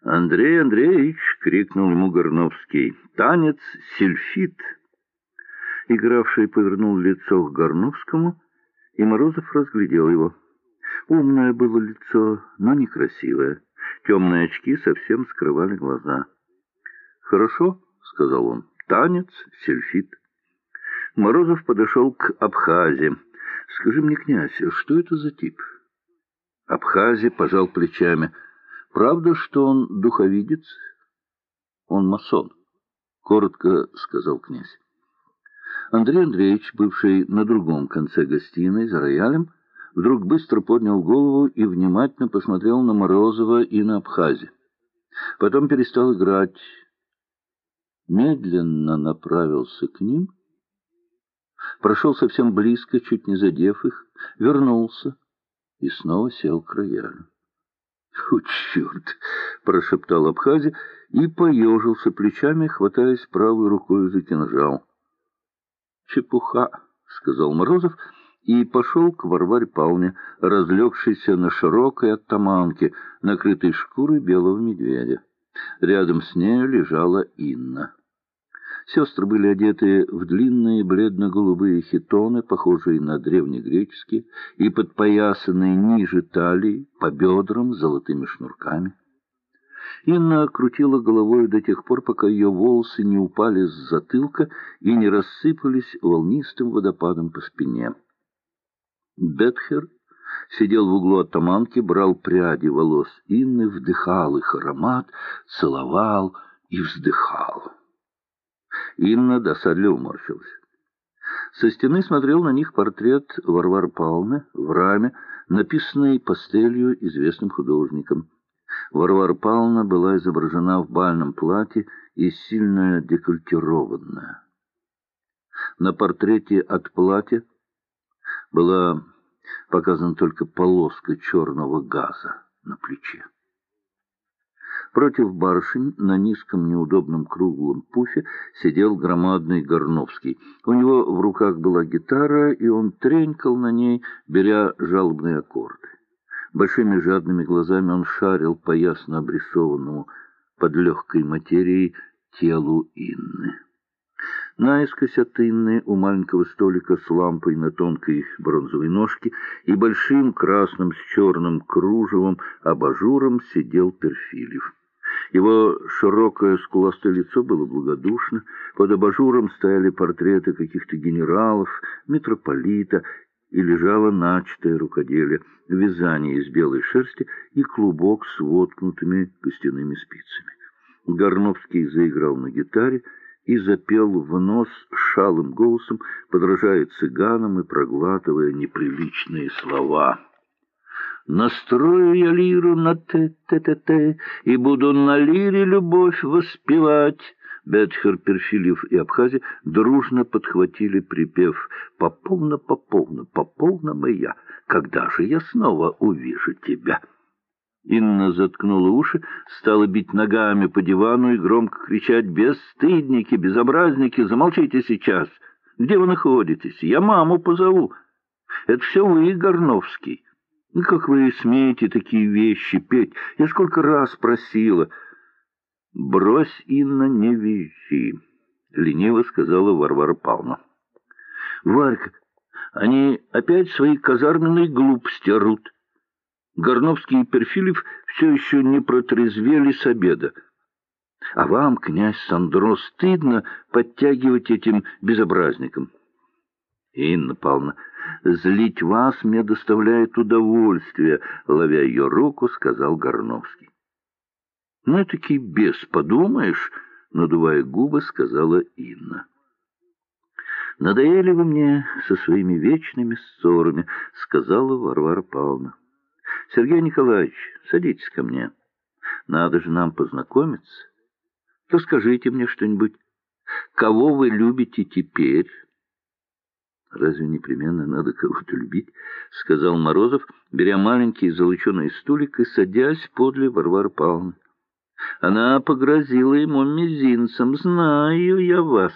Андрей Андреевич, — крикнул ему Горновский, — танец сильфид. Игравший повернул лицо к Горновскому, и Морозов разглядел его. Умное было лицо, но некрасивое. Темные очки совсем скрывали глаза. — Хорошо, — сказал он, — танец сильфид. Морозов подошел к Абхазе. — Скажи мне, князь, что это за тип? Абхазе пожал плечами. — Правда, что он духовидец? — Он масон, — коротко сказал князь. Андрей Андреевич, бывший на другом конце гостиной за роялем, вдруг быстро поднял голову и внимательно посмотрел на Морозова и на Абхазе. Потом перестал играть, медленно направился к ним, прошел совсем близко, чуть не задев их, вернулся и снова сел к роялю. — О, черт! — прошептал Абхазе и поежился плечами, хватаясь правой рукой за кинжал. — Чепуха! — сказал Морозов и пошел к Варваре Павловне, разлегшейся на широкой оттаманке, накрытой шкурой белого медведя. Рядом с нею лежала Инна. Сестры были одеты в длинные бледно-голубые хитоны, похожие на древнегреческие, и подпоясанные ниже талии, по бедрам, золотыми шнурками. Инна крутила головой до тех пор, пока ее волосы не упали с затылка и не рассыпались волнистым водопадом по спине. Бетхер сидел в углу оттаманки, брал пряди волос Инны, вдыхал их аромат, целовал и вздыхал. Инна досадливо морщилась. Со стены смотрел на них портрет Варвары Павловны в раме, написанный пастелью известным художником. Варвара Павловна была изображена в бальном платье и сильно декольтированная. На портрете от платья была показана только полоска черного газа на плече. Против барышень на низком неудобном круглом пуфе сидел громадный Горновский. У него в руках была гитара, и он тренькал на ней, беря жалобные аккорды. Большими жадными глазами он шарил по ясно обрисованному под легкой материей телу Инны. Наискось от Инны у маленького столика с лампой на тонкой бронзовой ножке и большим красным с черным кружевом абажуром сидел Перфильев. Его широкое скуластое лицо было благодушно, под абажуром стояли портреты каких-то генералов, митрополита, и лежало начатое рукоделие, вязание из белой шерсти и клубок с воткнутыми костяными спицами. Горновский заиграл на гитаре и запел в нос шалым голосом, подражая цыганам и проглатывая неприличные слова. «Настрою я лиру на те-те-те-те, и буду на лире любовь воспевать». Бетхер, Перфильев и Абхазе дружно подхватили припев «Поповна, поповна, поповна моя, когда же я снова увижу тебя?» Инна заткнула уши, стала бить ногами по дивану и громко кричать: «Бесстыдники, безобразники, замолчите сейчас! Где вы находитесь? Я маму позову! Это все вы, Горновский! Как вы смеете такие вещи петь? Я сколько раз просила!» «Брось, Инна, не визжи», — лениво сказала Варвара Павловна. «Варька, они опять свои казарменные глупости орут. Горновский и Перфильев все еще не протрезвели с обеда. А вам, князь Сандро, стыдно подтягивать этим безобразникам». «Инна Павловна, злить вас мне доставляет удовольствие», — ловя ее руку, сказал Горновский. «Ну, этакий бес, подумаешь», — надувая губы, сказала Инна. «Надоели вы мне со своими вечными ссорами», — сказала Варвара Павловна. «Сергей Николаевич, садитесь ко мне. Надо же нам познакомиться. Расскажите мне что-нибудь. Кого вы любите теперь?» «Разве непременно надо кого-то любить?» — сказал Морозов, беря маленький золоченый стулик и садясь подле Варвары Павловны. Она погрозила ему мизинцем. «Знаю я вас».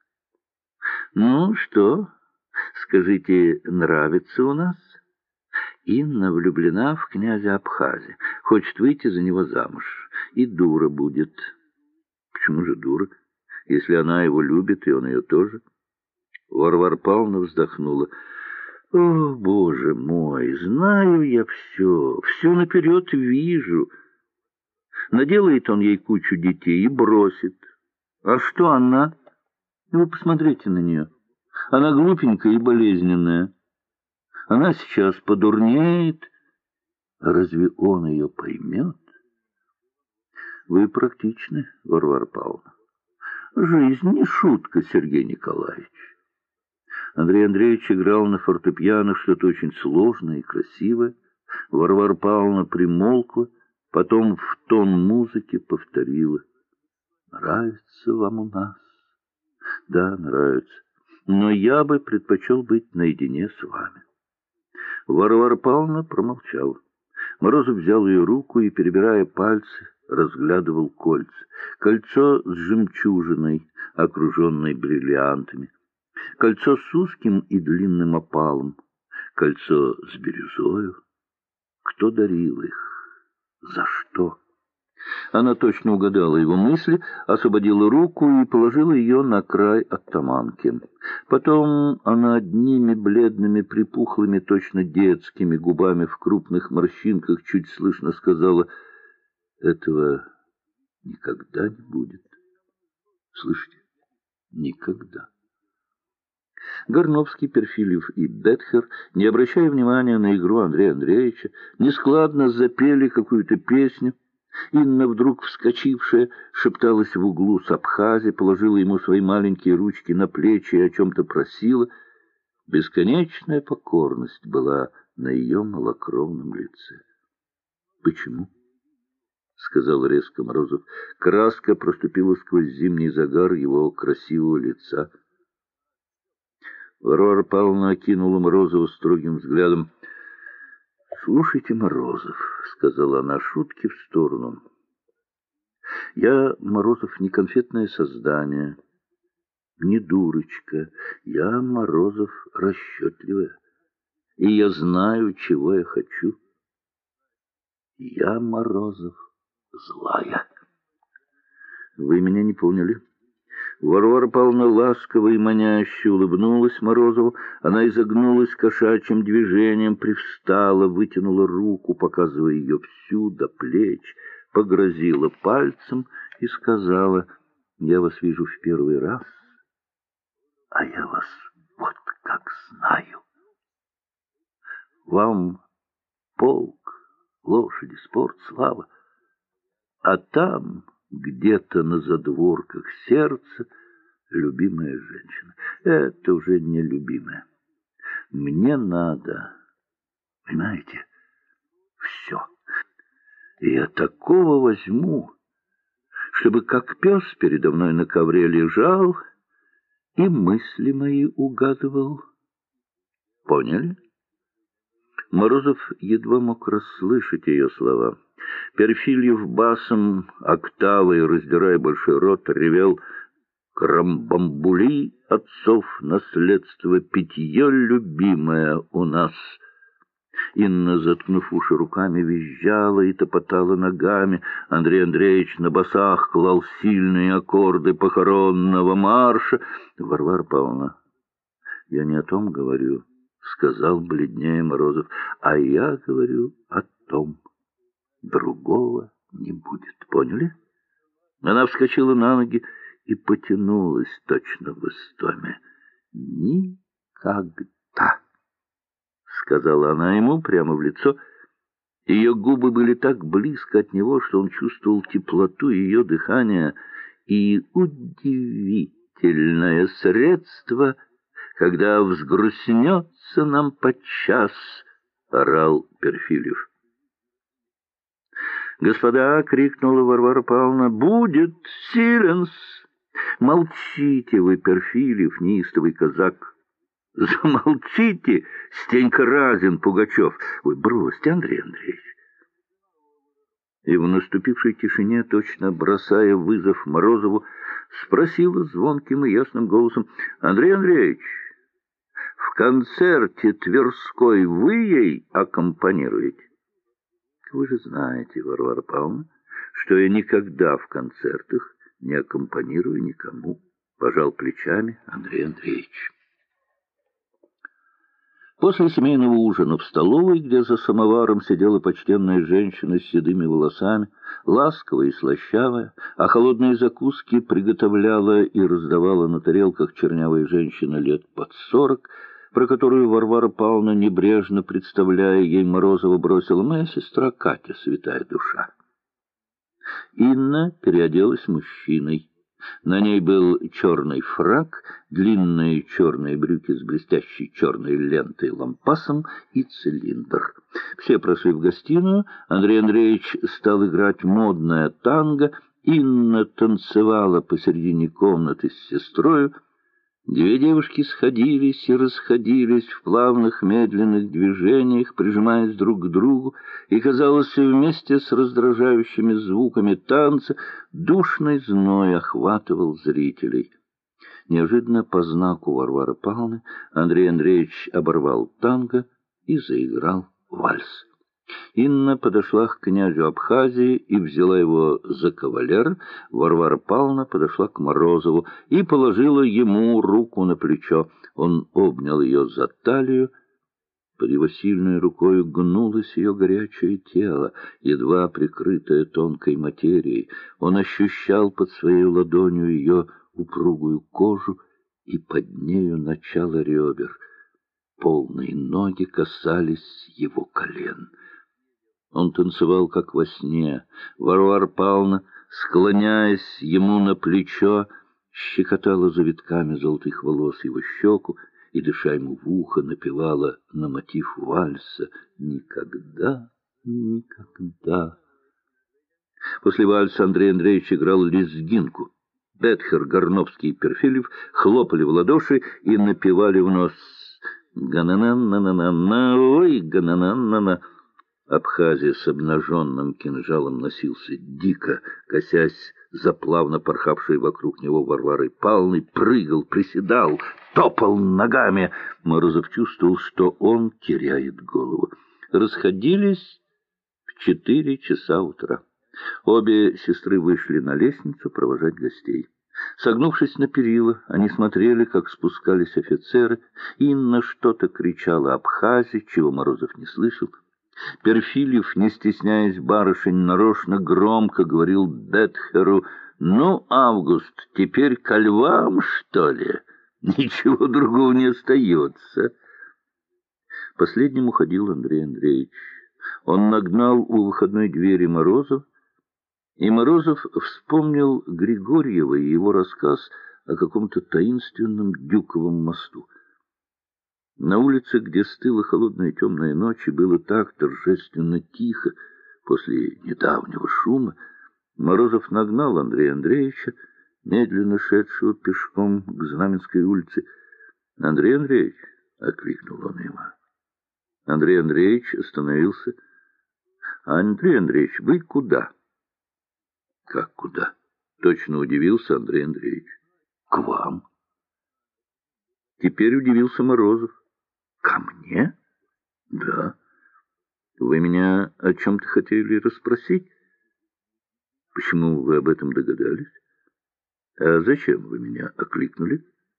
«Ну что, скажите, нравится у нас?» Инна влюблена в князя Абхазе, хочет выйти за него замуж. И дура будет. Почему же дура? Если она его любит, и он ее тоже. Варвара Павловна вздохнула. О, Боже мой, знаю я все наперед вижу. Наделает он ей кучу детей и бросит. А что она? Вы посмотрите на нее. Она глупенькая и болезненная. Она сейчас подурнеет. А разве он ее поймет? Вы практичны, Варвара Павловна. Жизнь не шутка, Сергей Николаевич. Андрей Андреевич играл на фортепиано что-то очень сложное и красивое. Варвара Павловна примолкла, потом в тон музыки повторила. «Нравится вам у нас?» «Да, нравится. Но я бы предпочел быть наедине с вами». Варвара Павловна промолчала. Морозов взял ее руку и, перебирая пальцы, разглядывал кольца. Кольцо с жемчужиной, окруженной бриллиантами. Кольцо с узким и длинным опалом. Кольцо с бирюзою. Кто дарил их? За что? Она точно угадала его мысли, освободила руку и положила ее на край оттаманки. Потом она одними бледными, припухлыми, точно детскими губами в крупных морщинках чуть слышно сказала: «Этого никогда не будет. Слышите? Никогда». Горновский, Перфильев и Бетхер, не обращая внимания на игру Андрея Андреевича, нескладно запели какую-то песню. Инна, вдруг вскочившая, шепталась в углу с Абхази, положила ему свои маленькие ручки на плечи и о чем-то просила. Бесконечная покорность была на ее малокровном лице. «Почему?» — сказал резко Морозов. Краска проступила сквозь зимний загар его красивого лица. Варвара Павловна окинула Морозова строгим взглядом. «Слушайте, Морозов», — сказала она, — «шутки в сторону. Я, Морозов, не конфетное создание, не дурочка. Я, Морозов, расчетливая, и я знаю, чего я хочу. Я, Морозов, злая». Вы меня не поняли. Варвара Павловна ласково и маняще улыбнулась Морозову. Она изогнулась кошачьим движением, привстала, вытянула руку, показывая ее всю до плеч, погрозила пальцем и сказала: «Я вас вижу в первый раз, а я вас вот как знаю. Вам полк, лошади, спорт, слава, а там... где-то на задворках сердца любимая женщина. Это уже не любимая. Мне надо, понимаете, все. И я такого возьму, чтобы как пес передо мной на ковре лежал и мысли мои угадывал. Поняли?» Морозов едва мог расслышать ее слова. Перфильев басом, октавой, раздирая большой рот, ревел: «Крамбамбули отцов наследство, питье любимое у нас». Инна, заткнув уши руками, визжала и топотала ногами. Андрей Андреевич на басах клал сильные аккорды похоронного марша. «Варвара Павловна, я не о том говорю», — сказал бледнее Морозов, — «а я говорю о том. Другого не будет. Поняли?» Она вскочила на ноги и потянулась точно в истоме. «Никогда», — сказала она ему прямо в лицо. Ее губы были так близко от него, что он чувствовал теплоту ее дыхания. И удивительное средство, когда взгрустнется нам подчас, — орал Перфильев. «Господа!» — крикнула Варвара Павловна. «Будет силенс!» «Молчите вы, Перфильев, неистовый казак!» «Замолчите, Стенька Разин, Пугачев!» «Ой, бросьте, Андрей Андреевич!» И в наступившей тишине, точно бросая вызов Морозову, спросила звонким и ясным голосом: «Андрей Андреевич, в концерте Тверской вы ей аккомпанируете?» «Вы же знаете, Варвара Павловна, что я никогда в концертах не аккомпанирую никому, пожал плечами Андрей Андреевич. После семейного ужина в столовой, где за самоваром сидела почтенная женщина с седыми волосами, ласковая и слащавая, а холодные закуски приготовляла и раздавала на тарелках чернявая женщина лет под 40, про которую Варвара Павловна, небрежно представляя ей Морозова, бросила: «Моя сестра Катя, святая душа». Инна переоделась мужчиной. На ней был черный фрак, длинные черные брюки с блестящей черной лентой лампасом и цилиндр. Все прошли в гостиную. Андрей Андреевич стал играть модное танго. Инна танцевала посередине комнаты с сестрою. Две девушки сходились и расходились в плавных медленных движениях, прижимаясь друг к другу, и, казалось, вместе с раздражающими звуками танца душный зной охватывал зрителей. Неожиданно по знаку Варвары Павловны Андрей Андреевич оборвал танго и заиграл вальс. Инна подошла к князю Абхазии и взяла его за кавалер. Варвара Павловна подошла к Морозову и положила ему руку на плечо. Он обнял ее за талию. Под его сильной рукой гнулось ее горячее тело, едва прикрытое тонкой материей. Он ощущал под своей ладонью ее упругую кожу и под нею начало ребер. Полные ноги касались его колен. Он танцевал, как во сне. Варвара Павловна, склоняясь ему на плечо, щекотала завитками золотых волос его щеку и, дыша ему в ухо, напевала на мотив вальса «Никогда, никогда». После вальса Андрей Андреевич играл лезгинку. Бетхер, Горновский и Перфильев хлопали в ладоши и напевали в нос «Га-на-на-на-на-на, ой, га-на-на-на-на». Абхазия с обнаженным кинжалом носился дико, косясь за плавно порхавшей вокруг него Варварой Павловной, прыгал, приседал, топал ногами. Морозов чувствовал, что он теряет голову. Расходились в 4 часа утра. Обе сестры вышли на лестницу провожать гостей. Согнувшись на перила, они смотрели, как спускались офицеры. Инна что-то кричала Абхазии, чего Морозов не слышал. Перфильев, не стесняясь барышень, нарочно громко говорил Бетхеру: «Ну, Август, теперь ко львам, что ли? Ничего другого не остается». Последним уходил Андрей Андреевич. Он нагнал у выходной двери Морозов, и Морозов вспомнил Григорьева и его рассказ о каком-то таинственном Дюковом мосту. На улице, где стыла холодная темная ночь, и было так торжественно тихо после недавнего шума, Морозов нагнал Андрея Андреевича, медленно шедшего пешком к Знаменской улице. «Андрей Андреевич!» — окликнул он его. Андрей Андреевич остановился. «Андрей Андреевич, вы куда?» «Как куда?» — точно удивился Андрей Андреевич. «К вам». Теперь удивился Морозов. «Ко мне?» «Да». «Вы меня о чем-то хотели расспросить?» «Почему вы об этом догадались?» «А зачем вы меня окликнули?»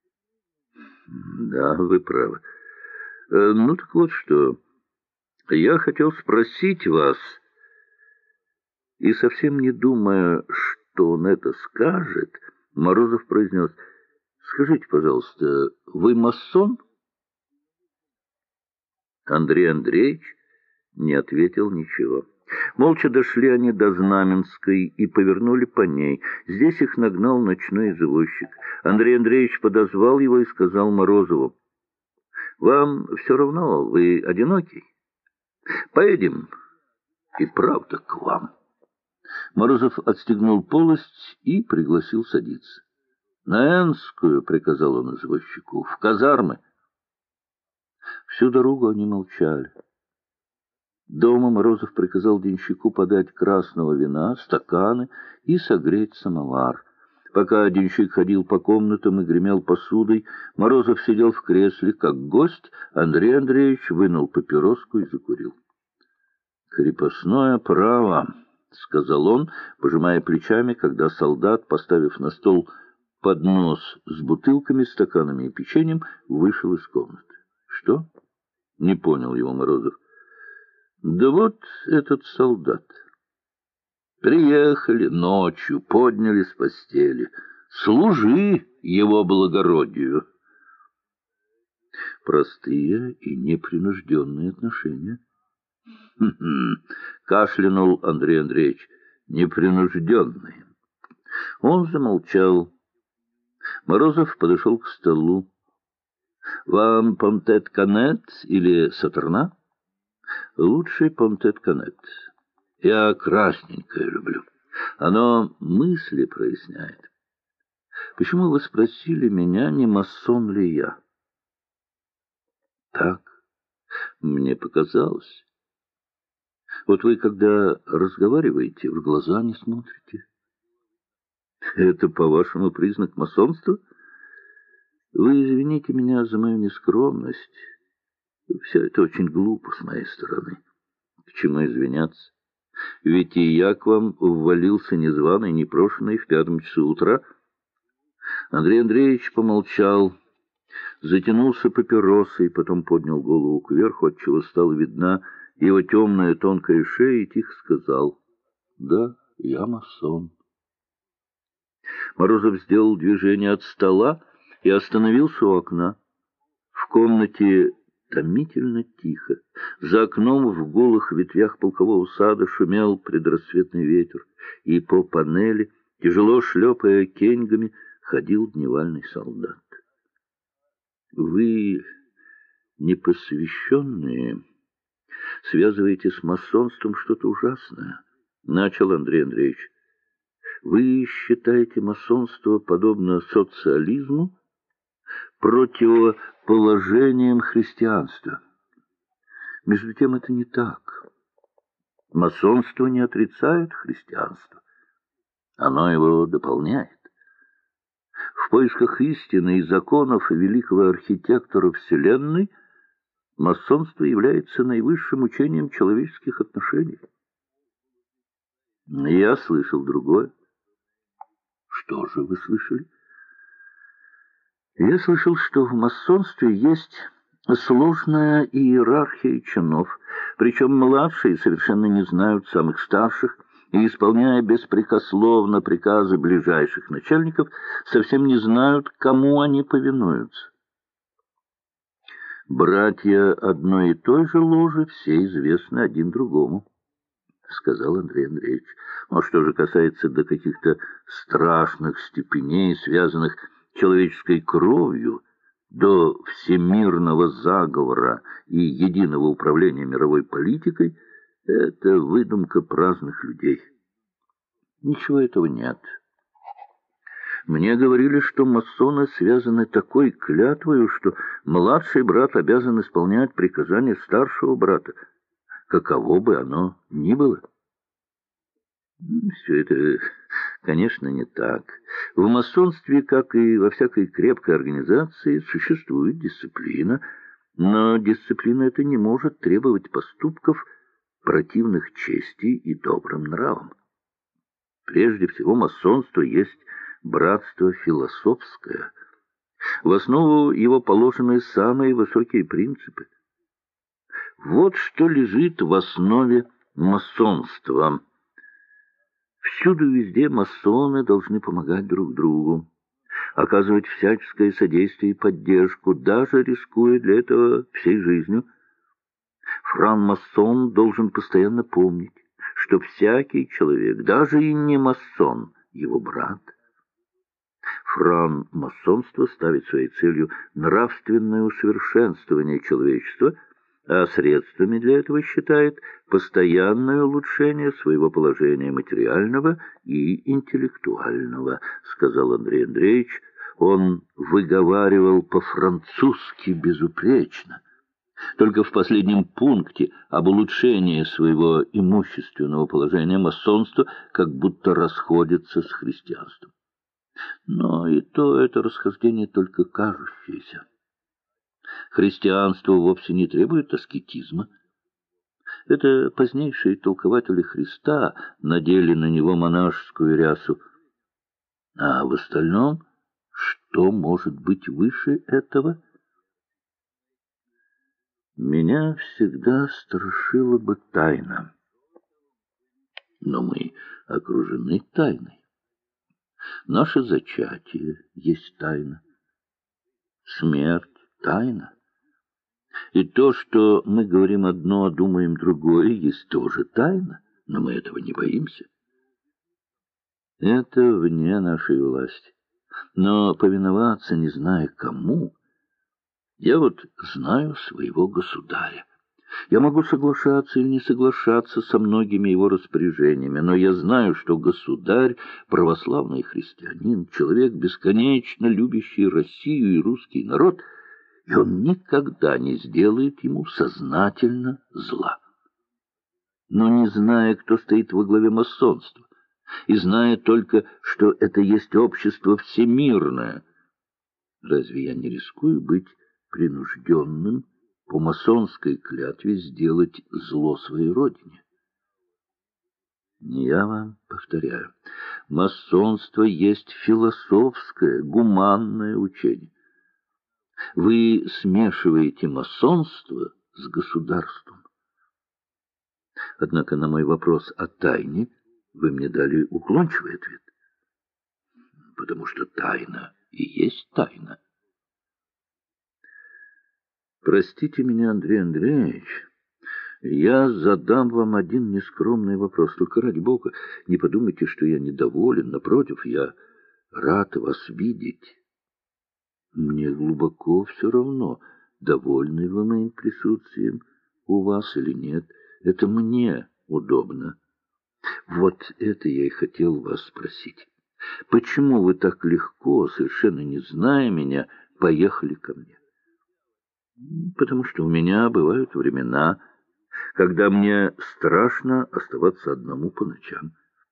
«Да, вы правы. Ну так вот что. Я хотел спросить вас, и совсем не думая, что он это скажет, Морозов произнес: «Скажите, пожалуйста, вы масон?» Андрей Андреевич не ответил ничего. Молча дошли они до Знаменской и повернули по ней. Здесь их нагнал ночной извозчик. Андрей Андреевич подозвал его и сказал Морозову: «Вам все равно, вы одинокий? Поедем и правда к вам». Морозов отстегнул полость и пригласил садиться. «На Энскую», — приказал он извозчику, — «в казармы». Всю дорогу они молчали. Дома Морозов приказал денщику подать красного вина, стаканы и согреть самовар. Пока денщик ходил по комнатам и гремел посудой, Морозов сидел в кресле, как гость. Андрей Андреевич вынул папироску и закурил. «Крепостное право», — сказал он, пожимая плечами, когда солдат, поставив на стол поднос с бутылками, стаканами и печеньем, вышел из комнаты. — Что? — не понял его Морозов. — Да вот этот солдат. Приехали ночью, подняли с постели. Служи его благородию. Простые и непринужденные отношения. Кашлянул Андрей Андреевич. Непринужденные. Он замолчал. Морозов подошел к столу. «Вам понтет-канет или сатерна?» «Лучше понтет-канет. Я красненькое люблю. Оно мысли проясняет. Почему вы спросили меня, не масон ли я?» «Так, мне показалось. Вот вы, когда разговариваете, в глаза не смотрите. Это, по-вашему, признак масонства? Вы извините меня за мою нескромность. Все это очень глупо с моей стороны. К чему извиняться? Ведь и я к вам ввалился незваный, непрошенный в 5 часу утра». Андрей Андреевич помолчал, затянулся папиросой, потом поднял голову кверху, отчего стала видна его темная тонкая шея, и тихо сказал: «Да, я масон». Морозов сделал движение от стола и остановился у окна. В комнате томительно тихо. За окном в голых ветвях полкового сада шумел предрассветный ветер, и по панели, тяжело шлепая кеньгами, ходил дневальный солдат. Вы, непосвященные, связываете с масонством что-то ужасное, — начал Андрей Андреевич. Вы считаете масонство, подобно социализму, противоположением христианства. Между тем это не так. Масонство не отрицает христианство. Оно его дополняет. В поисках истины и законов великого архитектора Вселенной масонство является наивысшим учением человеческих отношений. Я слышал другое. Что же вы слышали? Я слышал, что в масонстве есть сложная иерархия чинов, причем младшие совершенно не знают самых старших, и, исполняя беспрекословно приказы ближайших начальников, совсем не знают, кому они повинуются. Братья одной и той же ложи все известны один другому, — сказал Андрей Андреевич. А что же касается до каких-то страшных степеней, связанных человеческой кровью, до всемирного заговора и единого управления мировой политикой, это выдумка праздных людей. Ничего этого нет. Мне говорили, что масоны связаны такой клятвою, что младший брат обязан исполнять приказания старшего брата, каково бы оно ни было. Все это, конечно, не так. В масонстве, как и во всякой крепкой организации, существует дисциплина, но дисциплина эта не может требовать поступков, противных чести и добрым нравам. Прежде всего, масонство есть братство философское. В основу его положены самые высокие принципы. Вот что лежит в основе масонства. Всюду везде масоны должны помогать друг другу, оказывать всяческое содействие и поддержку, даже рискуя для этого всей жизнью. Франмасон должен постоянно помнить, что всякий человек, даже и не масон, его брат. Франмасонство ставит своей целью нравственное усовершенствование человечества, а средствами для этого считает постоянное улучшение своего положения материального и интеллектуального, сказал Андрей Андреевич. Он выговаривал по-французски безупречно. Только в последнем пункте об улучшении своего имущественного положения масонство как будто расходится с христианством. Но и то это расхождение только кажущееся. Христианство вовсе не требует аскетизма. Это позднейшие толкователи Христа надели на него монашескую рясу. А в остальном, что может быть выше этого? Меня всегда страшила бы тайна. Но мы окружены тайной. Наше зачатие есть тайна. Смерть — тайна. И то, что мы говорим одно, а думаем другое, есть тоже тайна, но мы этого не боимся. Это вне нашей власти. Но повиноваться, не зная кому, я вот знаю своего государя. Я могу соглашаться или не соглашаться со многими его распоряжениями, но я знаю, что государь — православный христианин, человек, бесконечно любящий Россию и русский народ, и он никогда не сделает ему сознательно зла. Но не зная, кто стоит во главе масонства, и зная только, что это есть общество всемирное, разве я не рискую быть принужденным по масонской клятве сделать зло своей родине? Я вам повторяю, масонство есть философское, гуманное учение. Вы смешиваете масонство с государством. Однако на мой вопрос о тайне вы мне дали уклончивый ответ. Потому что тайна и есть тайна. Простите меня, Андрей Андреевич, я задам вам один нескромный вопрос. Только ради Бога, не подумайте, что я недоволен. Напротив, я рад вас видеть. Мне глубоко все равно, довольны вы моим присутствием у вас или нет. Это мне удобно. Вот это я и хотел вас спросить. Почему вы так легко, совершенно не зная меня, поехали ко мне? Потому что у меня бывают времена, когда мне страшно оставаться одному по ночам.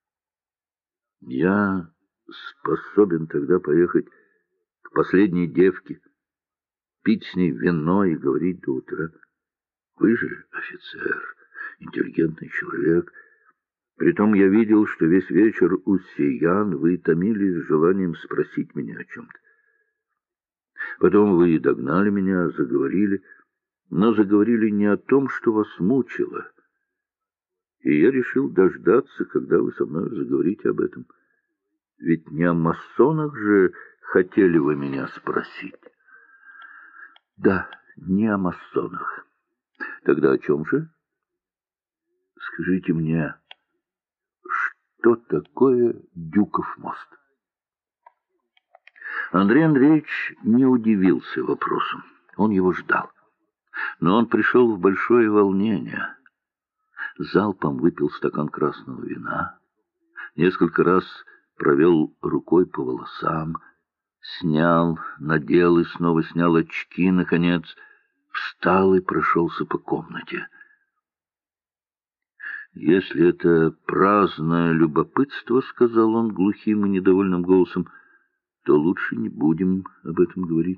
Я способен тогда поехать к последней девке, пить с ней вино и говорить до утра. Вы же офицер, интеллигентный человек. Притом я видел, что весь вечер у сеян вы томились желанием спросить меня о чем-то. Потом вы догнали меня, заговорили, но заговорили не о том, что вас мучило. И я решил дождаться, когда вы со мной заговорите об этом. Ведь не о масонах же хотели вы меня спросить. Да, не о масонах. Тогда о чем же? Скажите мне, что такое Дюков мост? Андрей Андреевич не удивился вопросу. Он его ждал. Но он пришел в большое волнение. Залпом выпил стакан красного вина, несколько раз провел рукой по волосам, снял, надел и снова снял очки, наконец, встал и прошелся по комнате. «Если это праздное любопытство, — сказал он глухим и недовольным голосом, — то лучше не будем об этом говорить.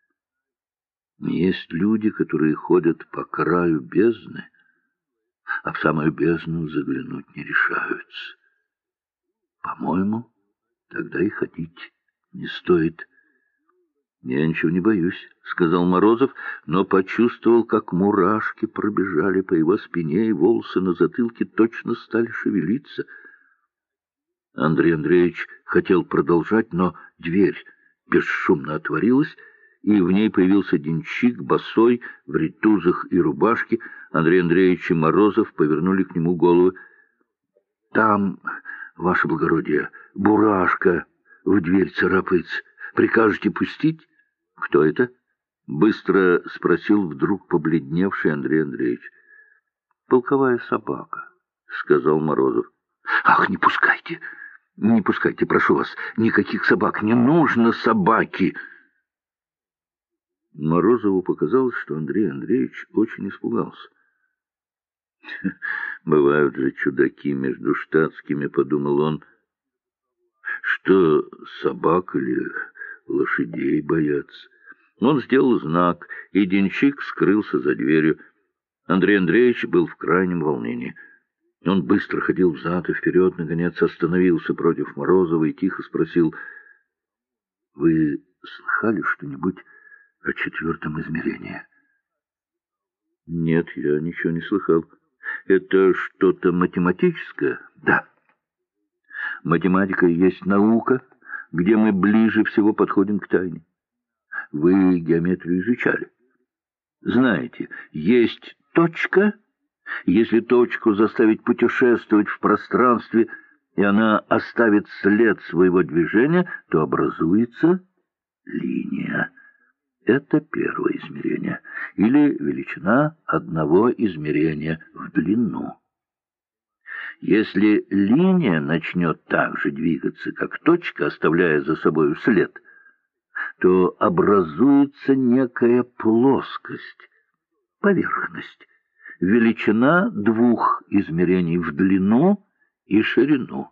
Есть люди, которые ходят по краю бездны, а в самую бездну заглянуть не решаются. По-моему, тогда и ходить не стоит». «Я ничего не боюсь», — сказал Морозов, но почувствовал, как мурашки пробежали по его спине, и волосы на затылке точно стали шевелиться. Андрей Андреевич хотел продолжать, но дверь бесшумно отворилась, и в ней появился денщик, босой, в ритузах и рубашке. Андрей Андреевич и Морозов повернули к нему головы. «Там, ваше благородие, бурашка в дверь царапается. Прикажете пустить?» «Кто это?» — быстро спросил вдруг побледневший Андрей Андреевич. «Полковая собака», — сказал Морозов. «Ах, не пускайте! Не пускайте, прошу вас! Никаких собак! Не нужно собаки!» Морозову показалось, что Андрей Андреевич очень испугался. «Бывают же чудаки между штатскими», — подумал он. «Что, собак или лошадей боятся?» Он сделал знак, и денщик скрылся за дверью. Андрей Андреевич был в крайнем волнении. Он быстро ходил взад и вперед, наконец остановился против Морозова и тихо спросил: «Вы слыхали что-нибудь о четвертом измерении?» «Нет, я ничего не слыхал. Это что-то математическое?» «Да. Математика и есть наука, где мы ближе всего подходим к тайне. Вы геометрию изучали. Знаете, есть точка. Если точку заставить путешествовать в пространстве, и она оставит след своего движения, то образуется линия. Это первое измерение, или величина одного измерения в длину. Если линия начнет так же двигаться, как точка, оставляя за собой след, то образуется некая плоскость, поверхность, величина двух измерений в длину и ширину.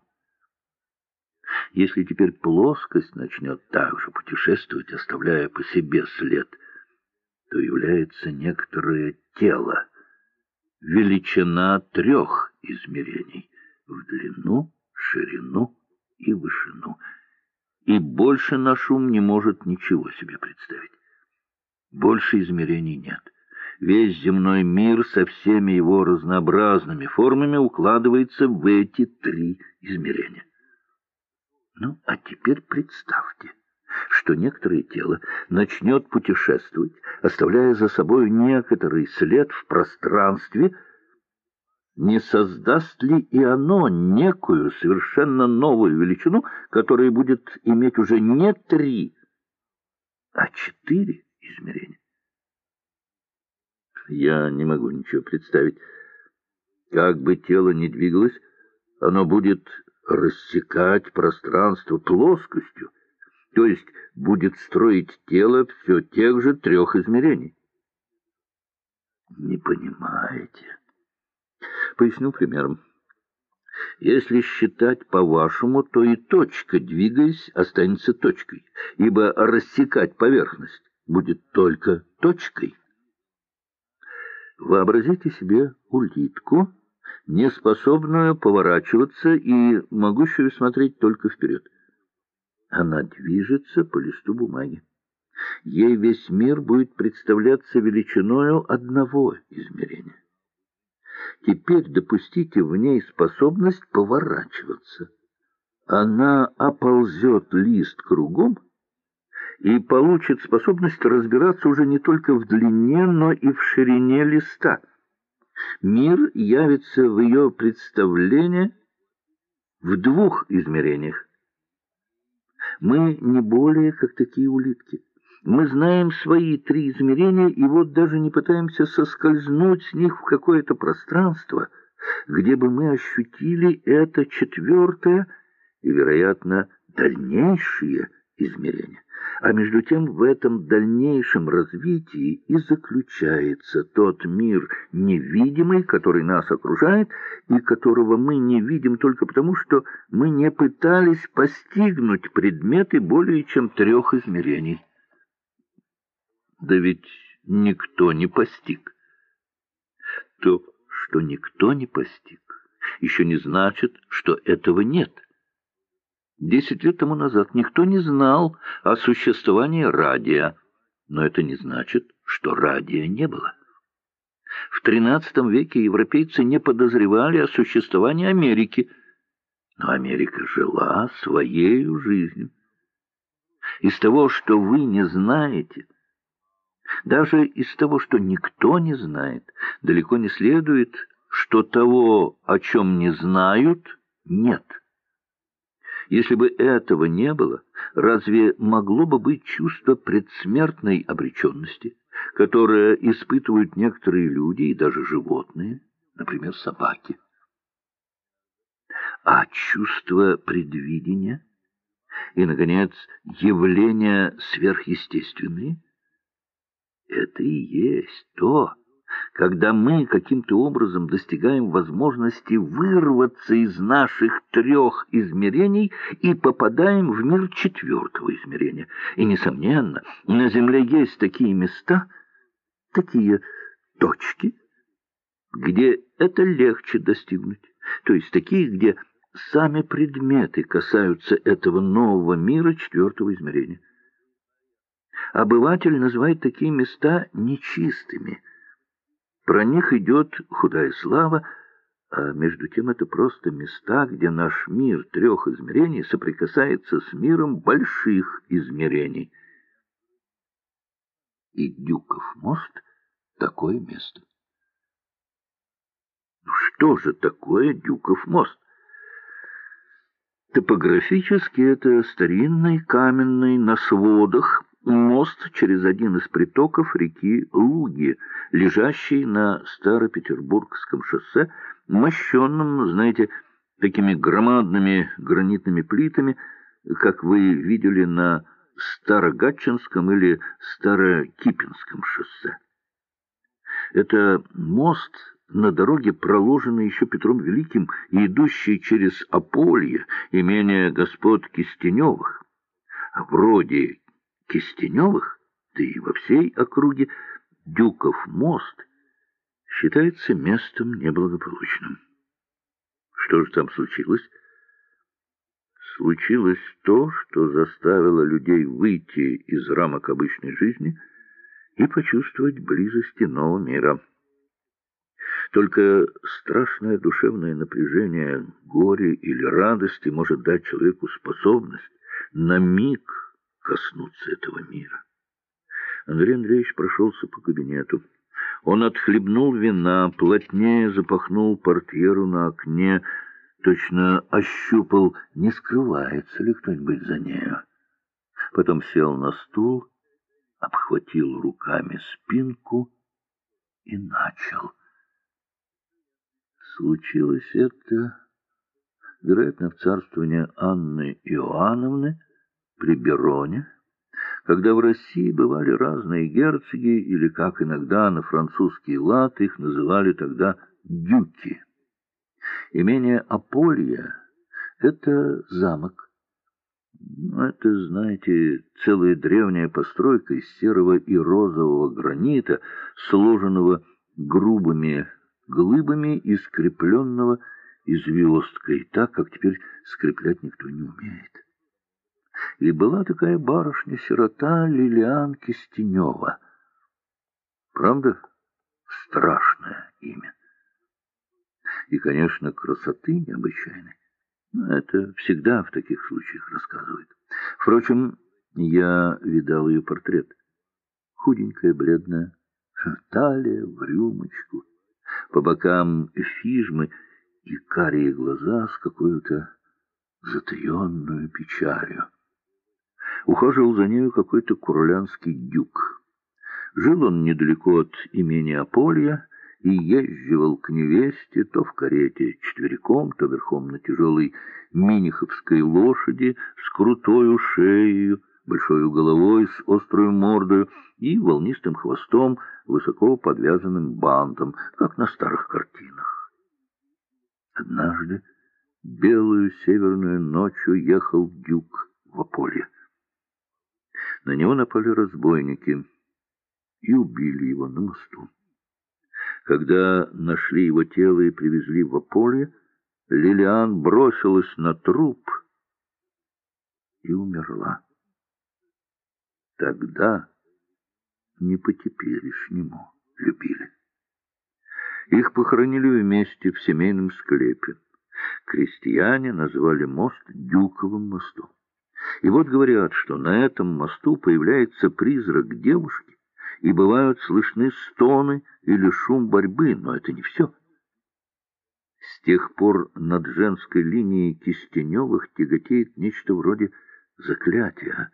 Если теперь плоскость начнет также путешествовать, оставляя по себе след, то является некоторое тело, величина трех измерений в длину, ширину и вышину. И больше наш ум не может ничего себе представить. Больше измерений нет. Весь земной мир со всеми его разнообразными формами укладывается в эти три измерения. Ну, а теперь представьте, что некоторое тело начнет путешествовать, оставляя за собой некоторый след в пространстве. Не создаст ли и оно некую совершенно новую величину, которая будет иметь уже не три, а четыре измерения? Я не могу ничего представить. Как бы тело ни двигалось, оно будет рассекать пространство плоскостью, то есть будет строить тело все тех же трех измерений. Не понимаете? Поясню примером. Если считать по-вашему, то и точка, двигаясь, останется точкой, ибо рассекать поверхность будет только точкой. Вообразите себе улитку, не способную поворачиваться и могущую смотреть только вперед. Она движется по листу бумаги. Ей весь мир будет представляться величиною одного измерения. Теперь допустите в ней способность поворачиваться. Она оползет лист кругом и получит способность разбираться уже не только в длине, но и в ширине листа. Мир явится в ее представлении в двух измерениях. Мы не более как такие улитки. Мы знаем свои три измерения, и вот даже не пытаемся соскользнуть с них в какое-то пространство, где бы мы ощутили это четвертое и, вероятно, дальнейшие измерения. А между тем в этом дальнейшем развитии и заключается тот мир невидимый, который нас окружает, и которого мы не видим только потому, что мы не пытались постигнуть предметы более чем трех измерений. Да ведь никто не постиг. То, что никто не постиг, еще не значит, что этого нет. 10 лет тому назад никто не знал о существовании радия, но это не значит, что радия не было. В XIII веке европейцы не подозревали о существовании Америки, но Америка жила своей жизнью. Из того, что вы не знаете, даже из того, что никто не знает, далеко не следует, что того, о чем не знают, нет. Если бы этого не было, разве могло бы быть чувство предсмертной обреченности, которое испытывают некоторые люди и даже животные, например, собаки? А чувство предвидения и, наконец, явления сверхъестественные — это и есть то, когда мы каким-то образом достигаем возможности вырваться из наших трех измерений и попадаем в мир четвертого измерения. И, несомненно, на Земле есть такие места, такие точки, где это легче достигнуть, то есть такие, где сами предметы касаются этого нового мира четвертого измерения. Обыватель называет такие места нечистыми. Про них идет худая слава, а между тем это просто места, где наш мир трех измерений соприкасается с миром больших измерений. И Дюков мост — такое место. Ну что же такое Дюков мост? Топографически это старинный каменный на сводах мост через один из притоков реки Луги, лежащий на Старопетербургском шоссе, мощенном, знаете, такими громадными гранитными плитами, как вы видели на Старогатчинском или Старокипинском шоссе. Это мост на дороге, проложенный еще Петром Великим и идущий через Аполье, имение господ Кистеневых. А вроде Кистеневых, да и во всей округе, Дюков мост считается местом неблагополучным. Что же там случилось? Случилось то, что заставило людей выйти из рамок обычной жизни и почувствовать близость иного мира. Только страшное душевное напряжение, горе или радости может дать человеку способность на миг коснуться этого мира. Андрей Андреевич прошелся по кабинету. Он отхлебнул вина, плотнее запахнул портьеру на окне, точно ощупал, не скрывается ли кто-нибудь за нею. Потом сел на стул, обхватил руками спинку и начал. Случилось это, вероятно, в царствовании Анны Иоанновны при Бероне, когда в России бывали разные герцоги, или, как иногда на французский лад их называли тогда дюки. Имение Аполья — это замок. Это, знаете, целая древняя постройка из серого и розового гранита, сложенного грубыми глыбами и скрепленного звездкой, так, как теперь скреплять никто не умеет. И была такая барышня-сирота Лилиан Кистенева. Правда, страшное имя. И, конечно, красоты необычайной. Но это всегда в таких случаях рассказывают. Впрочем, я видал ее портрет. Худенькая, бледная, талия в рюмочку, по бокам фижмы и карие глаза с какой-то затаенную печалью. Ухаживал за нею какой-то курлянский дюк. Жил он недалеко от имени Аполья и езживал к невесте то в карете четвериком, то верхом на тяжелой миниховской лошади с крутою шеей, большой головой, с острой мордой и волнистым хвостом, высоко подвязанным бантом, как на старых картинах. Однажды белую северную ночью ехал дюк в Аполье. На него напали разбойники и убили его на мосту. Когда нашли его тело и привезли в Аполье, Лилиан бросилась на труп и умерла. Тогда не по-теперешнему любили. Их похоронили вместе в семейном склепе. Крестьяне назвали мост Дюковым мостом. И вот говорят, что на этом мосту появляется призрак девушки, и бывают слышны стоны или шум борьбы, но это не все. С тех пор над женской линией Кистеневых тяготеет нечто вроде заклятия.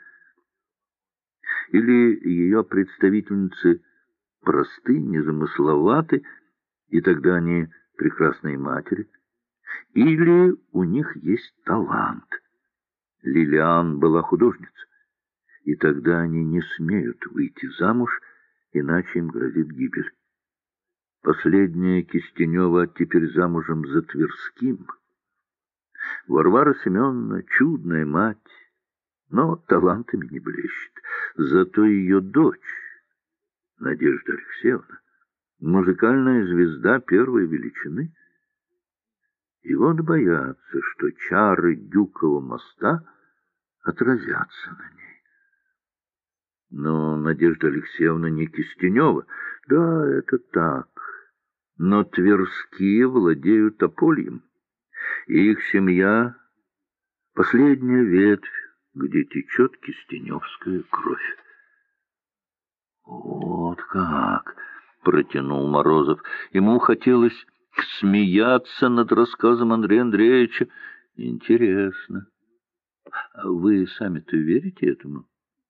Или ее представительницы просты, незамысловаты, и тогда они прекрасные матери, или у них есть талант. Лилиан была художница, и тогда они не смеют выйти замуж, иначе им грозит гибель. Последняя Кистенева теперь замужем за Тверским. Варвара Семеновна — чудная мать, но талантами не блещет. Зато ее дочь, Надежда Алексеевна, Музыкальная звезда первой величины. И вот боятся, что чары Дюкова моста отразятся на ней. Но Надежда Алексеевна не Кистенева. Да, это так. Но Тверские владеют Апольем, и их семья — последняя ветвь, где течет кистеневская кровь. «Вот как!» — протянул Морозов. Ему хотелось смеяться над рассказом Андрея Андреевича. «Интересно. А вы сами-то верите этому?»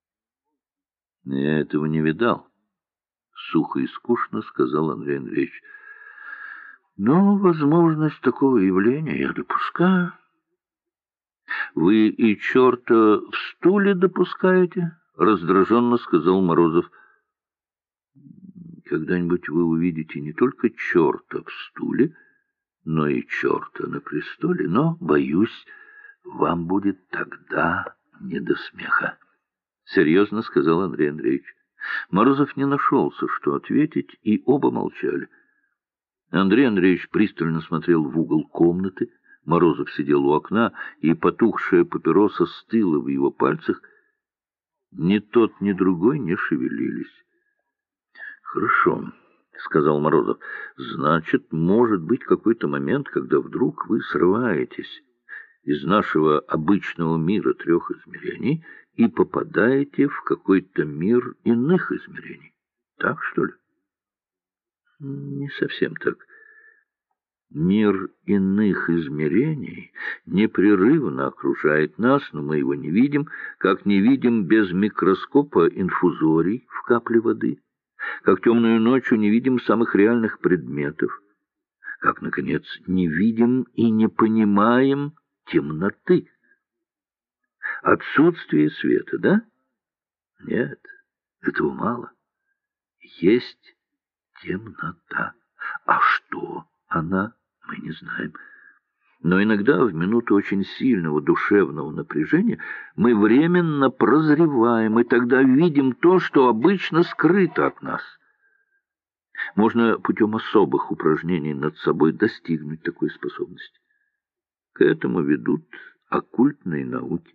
«Я этого не видал», — сухо и скучно сказал Андрей Андреевич. «Но возможность такого явления я допускаю». «Вы и черта в стуле допускаете?» — раздраженно сказал Морозов. «Когда-нибудь вы увидите не только черта в стуле, но и черта на престоле, но, боюсь, вам будет тогда не до смеха», — серьезно сказал Андрей Андреевич. Морозов не нашелся, что ответить, и оба молчали. Андрей Андреевич пристально смотрел в угол комнаты. Морозов сидел у окна, и потухшая папироса стыла в его пальцах. Ни тот, ни другой не шевелились. «Хорошо», — сказал Морозов. «Значит, может быть какой-то момент, когда вдруг вы срываетесь из нашего обычного мира трех измерений и попадаете в какой-то мир иных измерений. Так, что ли?» «Не совсем так. Мир иных измерений непрерывно окружает нас, но мы его не видим, как не видим без микроскопа инфузорий в капле воды, как темную ночью не видим самых реальных предметов, как, наконец, не видим и не понимаем темноты. Отсутствие света, да? Нет, этого мало. Есть темнота. А что она, мы не знаем. Но иногда, в минуту очень сильного душевного напряжения, мы временно прозреваем, и тогда видим то, что обычно скрыто от нас. Можно путем особых упражнений над собой достигнуть такой способности. К этому ведут оккультные науки.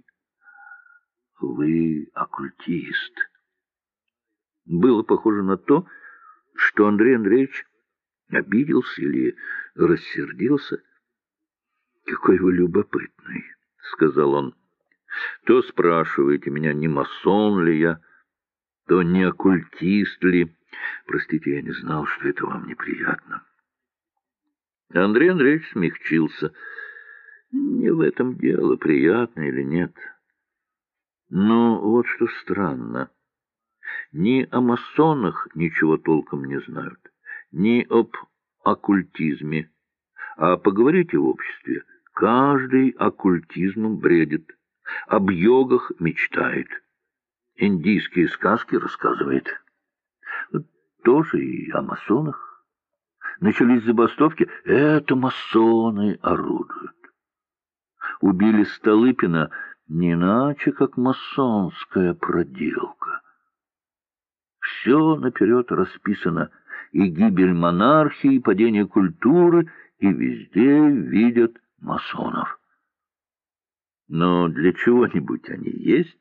Вы оккультист. Было похоже на то, что Андрей Андреевич обиделся или рассердился. «Какой вы любопытный», — сказал он. «То спрашиваете меня, не масон ли я, то не оккультист ли. Простите, я не знал, что это вам неприятно». Андрей Андреевич смягчился. «Не в этом дело, приятно или нет. Но вот что странно. Ни о масонах ничего толком не знают, ни об оккультизме. А поговорите в обществе, каждый оккультизмом бредит, об йогах мечтает, индийские сказки рассказывает. Тоже и о масонах. Начались забастовки, это масоны орудуют. Убили Столыпина не иначе, как масонская проделка. Все наперед расписано, и гибель монархии, и падение культуры, и везде видят масонов. Но для чего-нибудь они есть.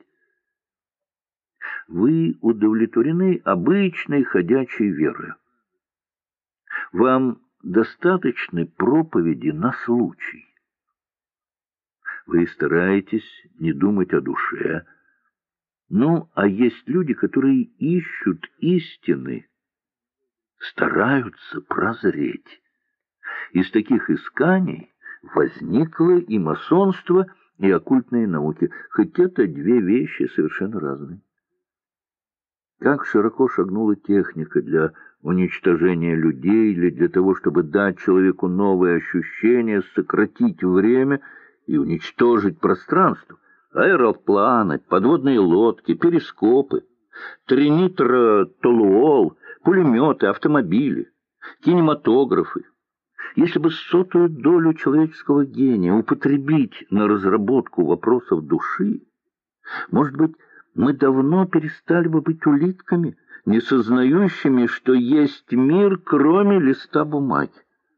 Вы удовлетворены обычной ходячей верой. Вам достаточны проповеди на случай. Вы стараетесь не думать о душе. Ну, а есть люди, которые ищут истины, стараются прозреть. Из таких исканий возникло и масонство, и оккультные науки, хоть это две вещи совершенно разные. Как широко шагнула техника для уничтожения людей или для того, чтобы дать человеку новые ощущения, сократить время и уничтожить пространство. Аэропланы, подводные лодки, перископы, тринитротолуол, пулеметы, автомобили, кинематографы. Если бы 100-ю долю человеческого гения употребить на разработку вопросов души, может быть, мы давно перестали бы быть улитками, не сознающими, что есть мир, кроме листа бумаги.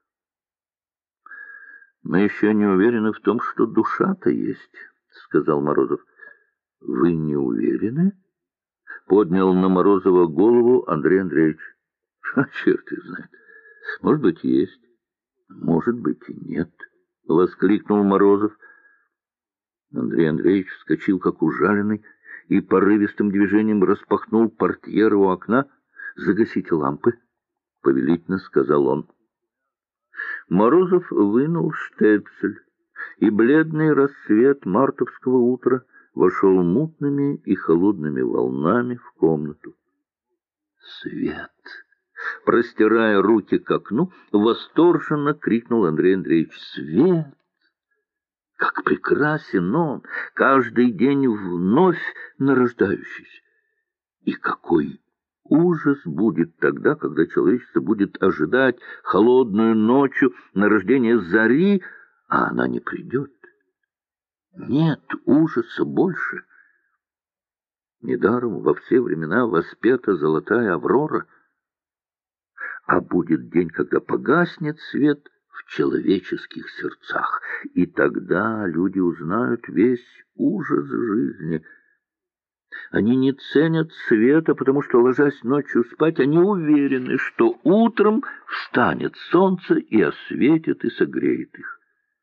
«Мы еще не уверены в том, что душа-то есть», — сказал Морозов. «Вы не уверены?» — поднял на Морозова голову Андрей Андреевич. «Черт их знает. Может быть, есть, может быть, и нет», — воскликнул Морозов. Андрей Андреевич вскочил, как ужаленный, и порывистым движением распахнул портьеры у окна. «Загасите лампы», — повелительно сказал он. Морозов вынул штепсель, и бледный рассвет мартовского утра вошел мутными и холодными волнами в комнату. «Свет!» Простирая руки к окну, восторженно крикнул Андрей Андреевич. «Свет! Как прекрасен он, каждый день вновь нарождающийся! И какой ужас будет тогда, когда человечество будет ожидать холодную ночью на рождение зари, а она не придет! Нет ужаса больше! Недаром во все времена воспета золотая аврора, а будет день, когда погаснет свет в человеческих сердцах, и тогда люди узнают весь ужас жизни. Они не ценят света, потому что, ложась ночью спать, они уверены, что утром встанет солнце и осветит и согреет их.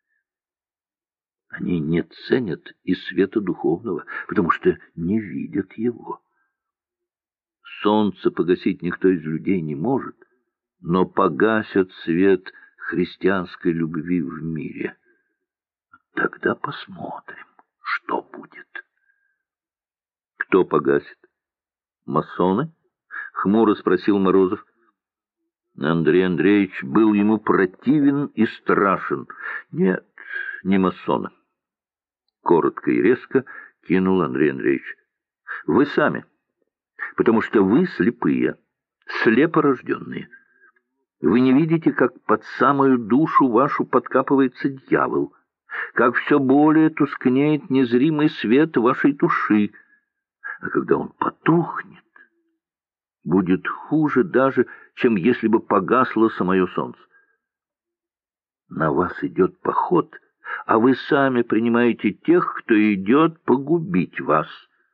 Они не ценят и света духовного, потому что не видят его. Солнце погасить никто из людей не может, но погасят свет христианской любви в мире. Тогда посмотрим, что будет. Кто погасит? Масоны? Хмуро спросил Морозов. Андрей Андреевич был ему противен и страшен. Нет, не масоны. Коротко и резко кинул Андрей Андреевич. Вы сами, потому что вы слепые, слепорожденные. Вы не видите, как под самую душу вашу подкапывается дьявол, как все более тускнеет незримый свет вашей души. А когда он потухнет, будет хуже даже, чем если бы погасло самое солнце. На вас идет поход, а вы сами принимаете тех, кто идет погубить вас.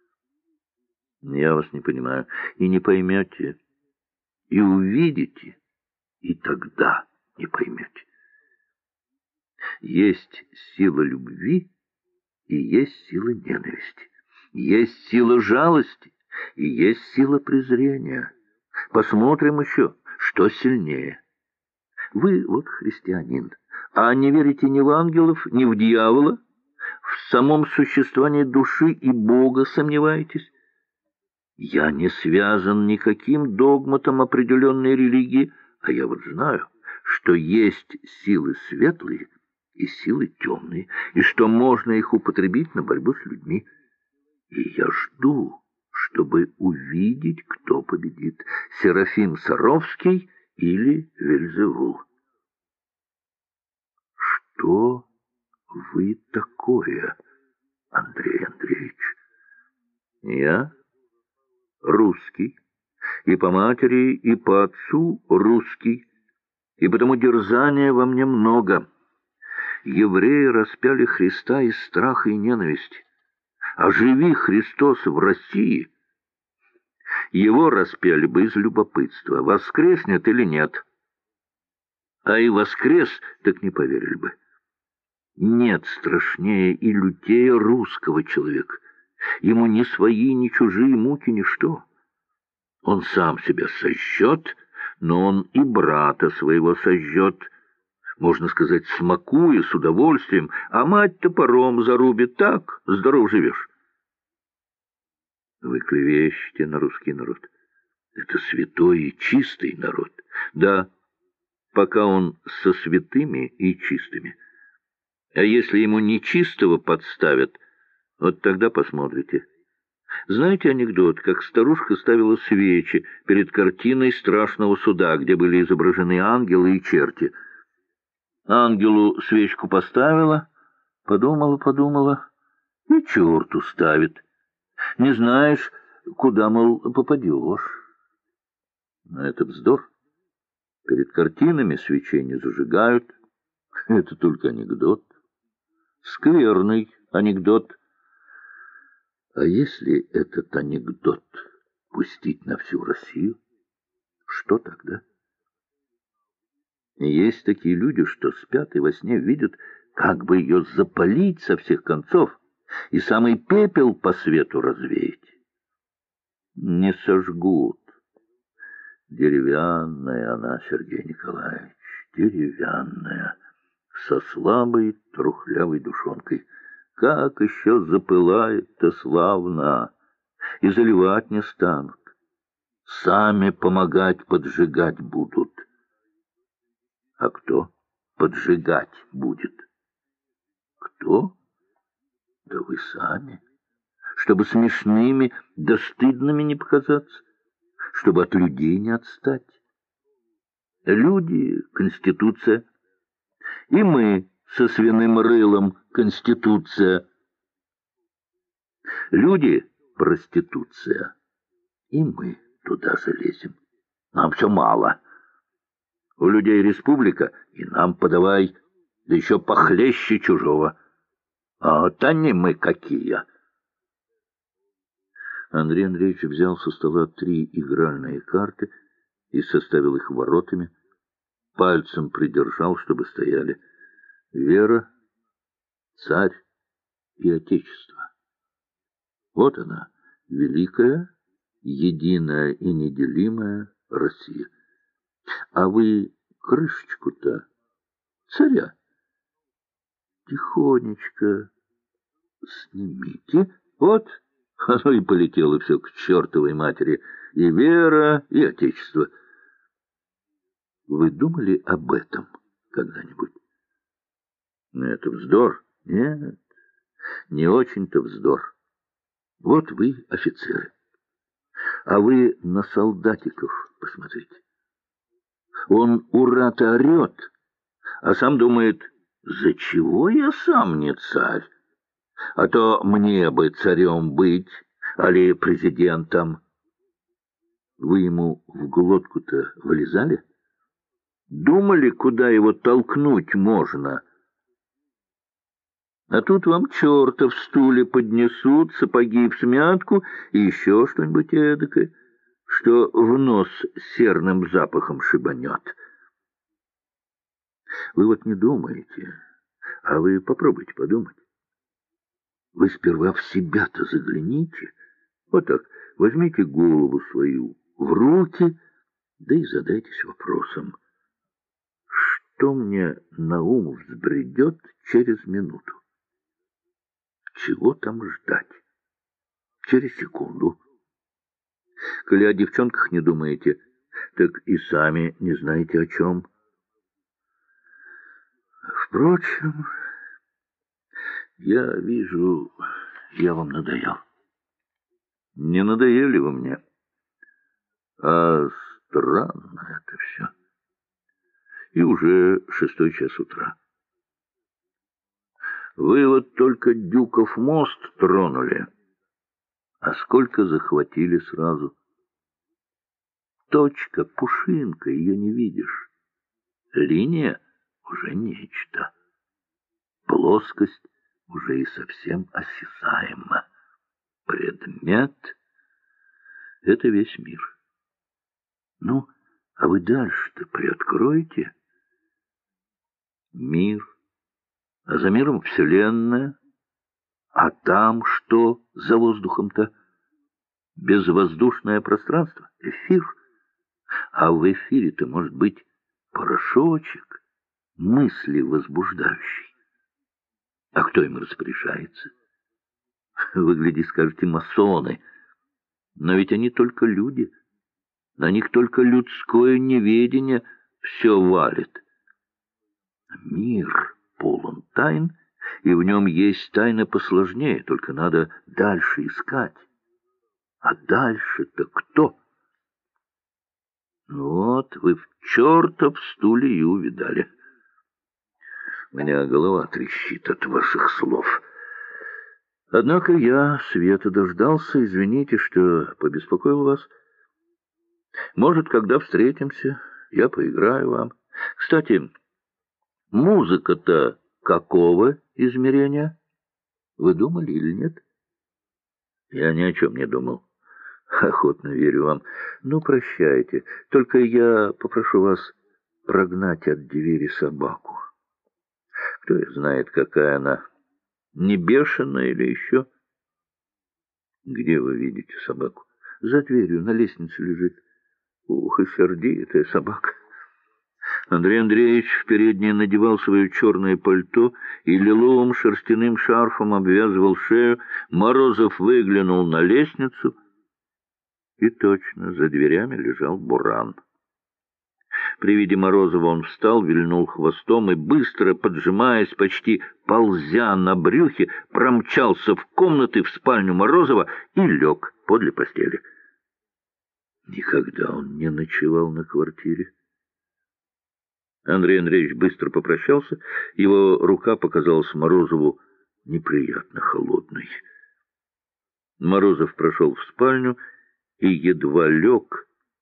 Я вас не понимаю, и не поймете, и увидите, и тогда не поймете. Есть сила любви и есть сила ненависти. Есть сила жалости и есть сила презрения. Посмотрим еще, что сильнее. Вы вот христианин, а не верите ни в ангелов, ни в дьявола? В самом существовании души и Бога сомневаетесь? Я не связан никаким догматом определенной религии, а я вот знаю, что есть силы светлые и силы темные, и что можно их употребить на борьбу с людьми. И я жду, чтобы увидеть, кто победит, Серафим Саровский или Вельзевул. Что вы такое, Андрей Андреевич? Я русский, и по матери, и по отцу русский, и потому дерзания во мне много. Евреи распяли Христа из страха и ненависти. А живи Христос в России, его распяли бы из любопытства, воскреснет или нет. А и воскрес, так не поверили бы. Нет страшнее и лютее русского человека. Ему ни свои, ни чужие муки, ничто. Он сам себя сожжет, но он и брата своего сожжет, можно сказать, смакуя с удовольствием, а мать топором зарубит. Так здоров живешь. Вы клевещете на русский народ. Это святой и чистый народ. Да, пока он со святыми и чистыми. А если ему нечистого подставят, вот тогда посмотрите. Знаете анекдот, как старушка ставила свечи перед картиной страшного суда, где были изображены ангелы и черти? Ангелу свечку поставила, подумала, и черту ставит. Не знаешь, куда, мол, попадешь. Но это вздор. Перед картинами свечей не зажигают. Это только анекдот. Скверный анекдот. А если этот анекдот пустить на всю Россию, что тогда? Есть такие люди, что спят и во сне видят, как бы ее запалить со всех концов и самый пепел по свету развеять. Не сожгут. Деревянная она, Сергей Николаевич, деревянная, со слабой трухлявой душонкой. Как еще запылает-то славно, и заливать не станут. Сами помогать поджигать будут. А кто поджигать будет? Кто? Да вы сами. Чтобы смешными да стыдными не показаться, чтобы от людей не отстать. Люди — Конституция, и мы со свиным рылом — Конституция. Люди — проституция, и мы туда залезем. Нам все мало. У людей республика, и нам подавай, да еще похлеще чужого. А вот они мы какие. Андрей Андреевич взял со стола 3 игральные карты и составил их воротами. Пальцем придержал, чтобы стояли вера, царь и отечество. Вот она, великая, единая и неделимая Россия. А вы крышечку-то, царя, тихонечко снимите. Вот, оно и полетело все к чертовой матери. И вера, и отечество. Вы думали об этом когда-нибудь? Это вздор. Нет, не очень-то вздор. Вот вы офицеры. А вы на солдатиков посмотрите. Он ура-то орет, а сам думает, за чего я сам не царь? А то мне бы царем быть, али президентом. Вы ему в глотку-то вылезали? Думали, куда его толкнуть можно? А тут вам черта в стуле поднесут, сапоги в смятку и еще что-нибудь эдакое, что в нос серным запахом шибанет. Вы вот не думаете, а вы попробуйте подумать. Вы сперва в себя-то загляните, вот так, возьмите голову свою в руки, да и задайтесь вопросом, что мне на ум взбредет через минуту. Чего там ждать? Через секунду. Коли о девчонках не думаете, так и сами не знаете о чем. Впрочем, я вижу, я вам надоел. Не надоели вы мне. А странно это все. И уже 6 час утра. Вы вот только Дюков мост тронули, а сколько захватили сразу. Точка, пушинка, ее не видишь. Линия уже нечто. Плоскость уже и совсем осязаема. Предмет — это весь мир. Ну, а вы дальше-то приоткроете? Мир. А за миром Вселенная. А там что за воздухом-то? Безвоздушное пространство, эфир. А в эфире-то может быть порошочек, мысли возбуждающий. А кто им распоряжается? Вы, гляди, скажете, масоны. Но ведь они только люди. На них только людское неведение все валит. Мир полон тайн, и в нем есть тайны посложнее, только надо дальше искать. А дальше-то кто? Вот вы в чертов стуле и увидали. У меня голова трещит от ваших слов. Однако я света дождался, извините, что побеспокоил вас. Может, когда встретимся, я поиграю вам. Кстати, музыка-то какого измерения? Вы думали или нет? Я ни о чем не думал. Охотно верю вам. Ну, прощайте. Только я попрошу вас прогнать от двери собаку. Кто их знает, какая она, не бешеная или еще? Где вы видите собаку? За дверью, на лестнице лежит. Ух, и сердитая собака. Андрей Андреевич в передней надевал свое черное пальто и лиловым шерстяным шарфом обвязывал шею. Морозов выглянул на лестницу, и точно за дверями лежал Буран. При виде Морозова он встал, вильнул хвостом и, быстро поджимаясь, почти ползя на брюхе, промчался в комнаты, в спальню Морозова и лег подле постели. Никогда он не ночевал на квартире. Андрей Андреевич быстро попрощался, его рука показалась Морозову неприятно холодной. Морозов прошел в спальню и едва лег,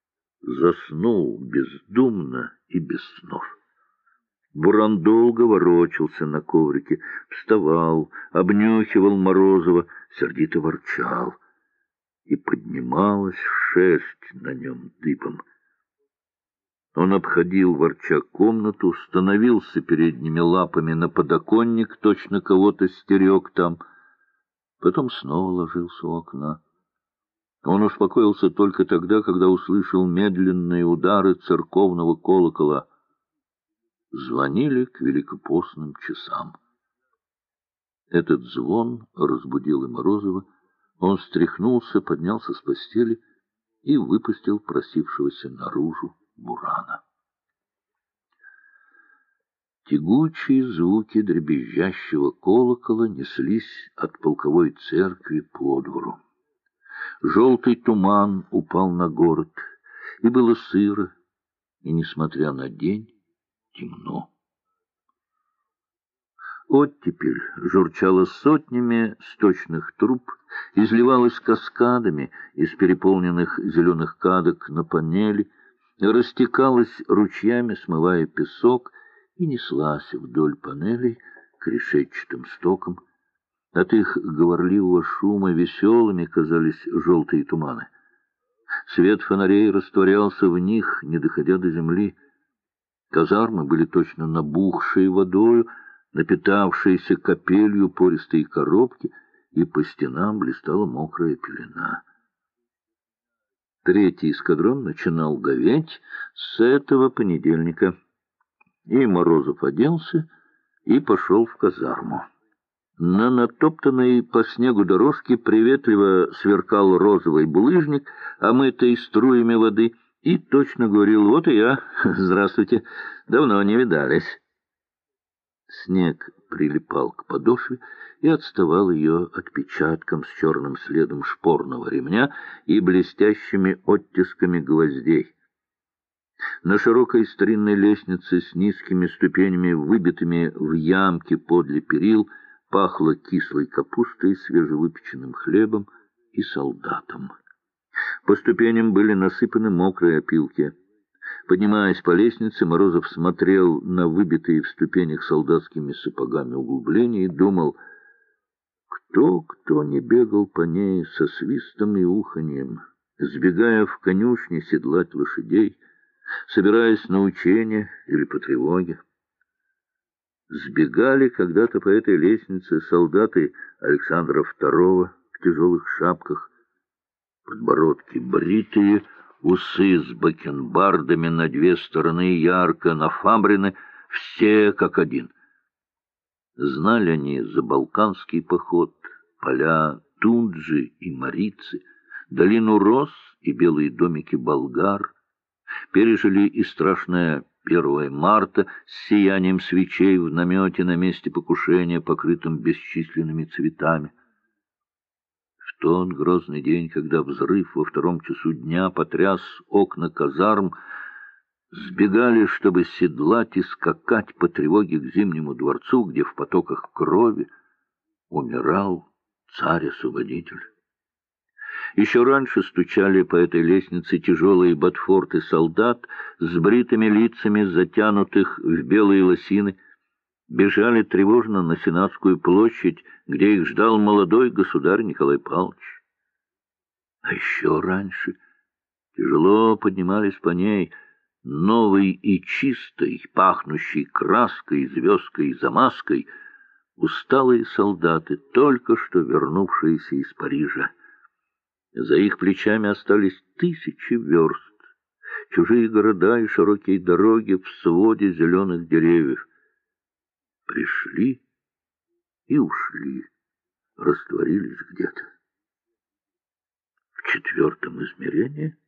заснул бездумно и без снов. Буран долго ворочался на коврике, вставал, обнюхивал Морозова, сердито ворчал, и поднималась шерсть на нем дыбом. Он обходил, ворча, комнату, становился передними лапами на подоконник, точно кого-то стерег там, потом снова ложился у окна. Он успокоился только тогда, когда услышал медленные удары церковного колокола. Звонили к великопостным часам. Этот звон разбудил и Морозова. Он встряхнулся, поднялся с постели и выпустил просившегося наружу Бурана. Тягучие звуки дребезжащего колокола неслись от полковой церкви по двору. Желтый туман упал на город, и было сыро, и, несмотря на день, темно. Оттепель журчала сотнями сточных труб, изливалась каскадами из переполненных зеленых кадок на панели, растекалась ручьями, смывая песок, и неслась вдоль панелей к решетчатым стокам. От их говорливого шума веселыми казались желтые туманы. Свет фонарей растворялся в них, не доходя до земли. Казармы были точно набухшие водою, напитавшиеся капелью пористые коробки, и по стенам блистала мокрая пелена. Третий эскадрон начинал говеть с этого понедельника. И Морозов оделся и пошел в казарму. На натоптанной по снегу дорожке приветливо сверкал розовый булыжник, омытый струями воды, и точно говорил: «Вот и я, здравствуйте, давно не видались». Снег прилипал к подошве и отставал ее отпечатком с черным следом шпорного ремня и блестящими оттисками гвоздей. На широкой старинной лестнице с низкими ступенями, выбитыми в ямки подле перил, пахло кислой капустой, свежевыпеченным хлебом и солдатом. По ступеням были насыпаны мокрые опилки. Поднимаясь по лестнице, Морозов смотрел на выбитые в ступенях солдатскими сапогами углубления и думал: кто не бегал по ней со свистом и уханьем, сбегая в конюшни седлать лошадей, собираясь на учения или по тревоге. Сбегали когда-то по этой лестнице солдаты Александра II в тяжелых шапках, подбородки бритые, усы с бакенбардами на две стороны ярко нафабрены, все как один. Знали они забалканский поход, поля Тунджи и Марицы, долину Рос и белые домики болгар, пережили и страшное 1 марта с сиянием свечей в намете на месте покушения, покрытым бесчисленными цветами. В тот грозный день, когда взрыв во 2 часу дня потряс окна казарм, сбегали, чтобы седлать и скакать по тревоге к Зимнему дворцу, где в потоках крови умирал царь-освободитель. Еще раньше стучали по этой лестнице тяжелые ботфорты солдат с бритыми лицами, затянутых в белые лосины. Бежали тревожно на Сенатскую площадь, где их ждал молодой государь Николай Павлович. А еще раньше тяжело поднимались по ней новой и чистой, пахнущей краской, звездкой и замазкой, усталые солдаты, только что вернувшиеся из Парижа. За их плечами остались тысячи верст, чужие города и широкие дороги в своде зеленых деревьев. Пришли и ушли, растворились где-то. В четвертом измерении?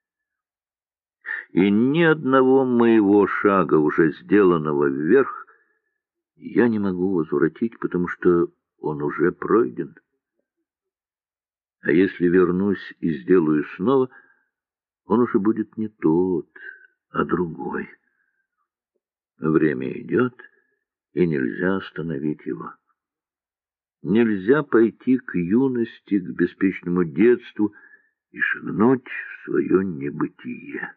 И ни одного моего шага, уже сделанного вверх, я не могу возвратить, потому что он уже пройден. А если вернусь и сделаю снова, он уже будет не тот, а другой. Время идет, и нельзя остановить его. Нельзя пойти к юности, к беспечному детству и шагнуть в свое небытие.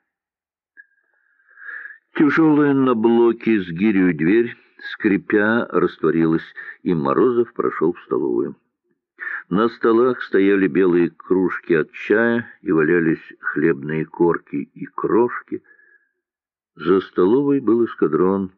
Тяжелая на блоке с гирью дверь, скрипя, растворилась, и Морозов прошел в столовую. На столах стояли белые кружки от чая и валялись хлебные корки и крошки. За столовой был эскадрон.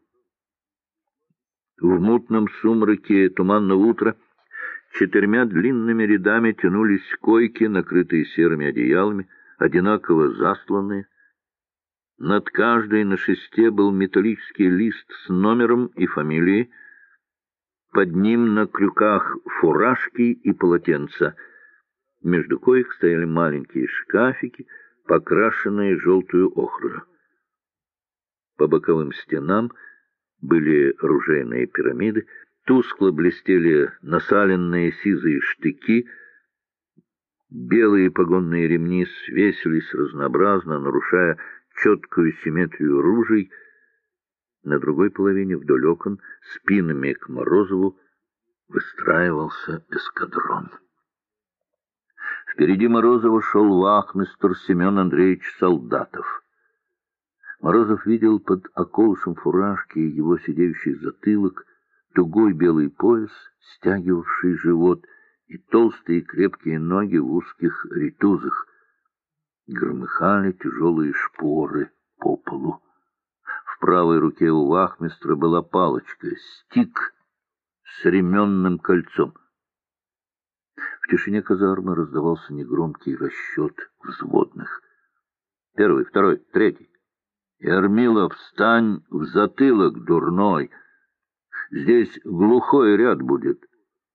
В мутном сумраке туманного утра 4 длинными рядами тянулись койки, накрытые серыми одеялами, одинаково засланные. Над каждой на шесте был металлический лист с номером и фамилией. Под ним на крюках фуражки и полотенца. Между коек стояли маленькие шкафики, покрашенные желтую охрой. По боковым стенам были ружейные пирамиды, тускло блестели насаленные сизые штыки, белые погонные ремни свесились разнообразно, нарушая четкую симметрию ружей. На другой половине, вдоль окон, спинами к Морозову, выстраивался эскадрон. Впереди Морозова шел вахмистр Семен Андреевич Солдатов. Морозов видел под околышем фуражки его сидеющий затылок, тугой белый пояс, стягивавший живот, и толстые крепкие ноги в узких ритузах. Громыхали тяжелые шпоры по полу. В правой руке у вахмистра была палочка, стик с ременным кольцом. В тишине казармы раздавался негромкий расчет взводных. 1, 2, 3. Ермилов, встань в затылок, дурной. Здесь глухой ряд будет.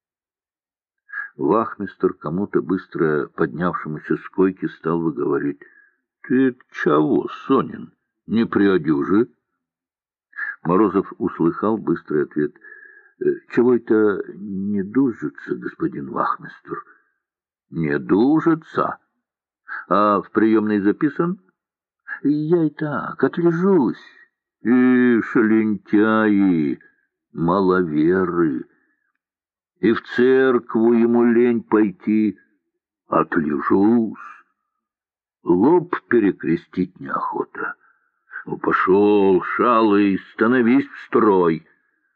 Вахмистр кому-то, быстро поднявшемуся с койки, стал выговаривать: «Ты чего, Сонин, не приодюжи?» Морозов услыхал быстрый ответ: «Чего это не дужится, господин вахмистр?» «Не дужится? А в приемной записан?» «Я и так отлежусь». «Ишь, лентяи, маловеры! И в церкву ему лень пойти. Отлежусь. Лоб перекрестить неохота. Ну, пошел, шалый, становись в строй».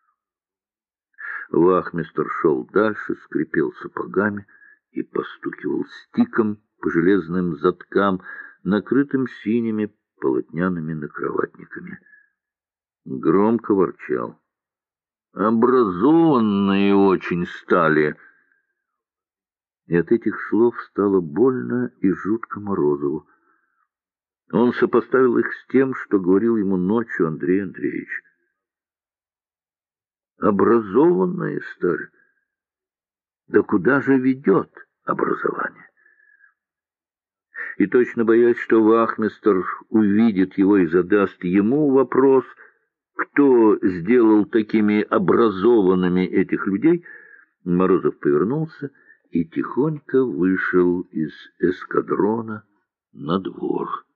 Вахмистр шел дальше, скрипел сапогами и постукивал стиком по железным заткам, накрытым синими полотняными накроватниками. Громко ворчал: «Образованные очень стали». И от этих слов стало больно и жутко Морозову. Он сопоставил их с тем, что говорил ему ночью Андрей Андреевич. Образованные стали? Да куда же ведет образование? И точно боясь, что вахмистр увидит его и задаст ему вопрос, кто сделал такими образованными этих людей, Морозов повернулся и тихонько вышел из эскадрона на двор.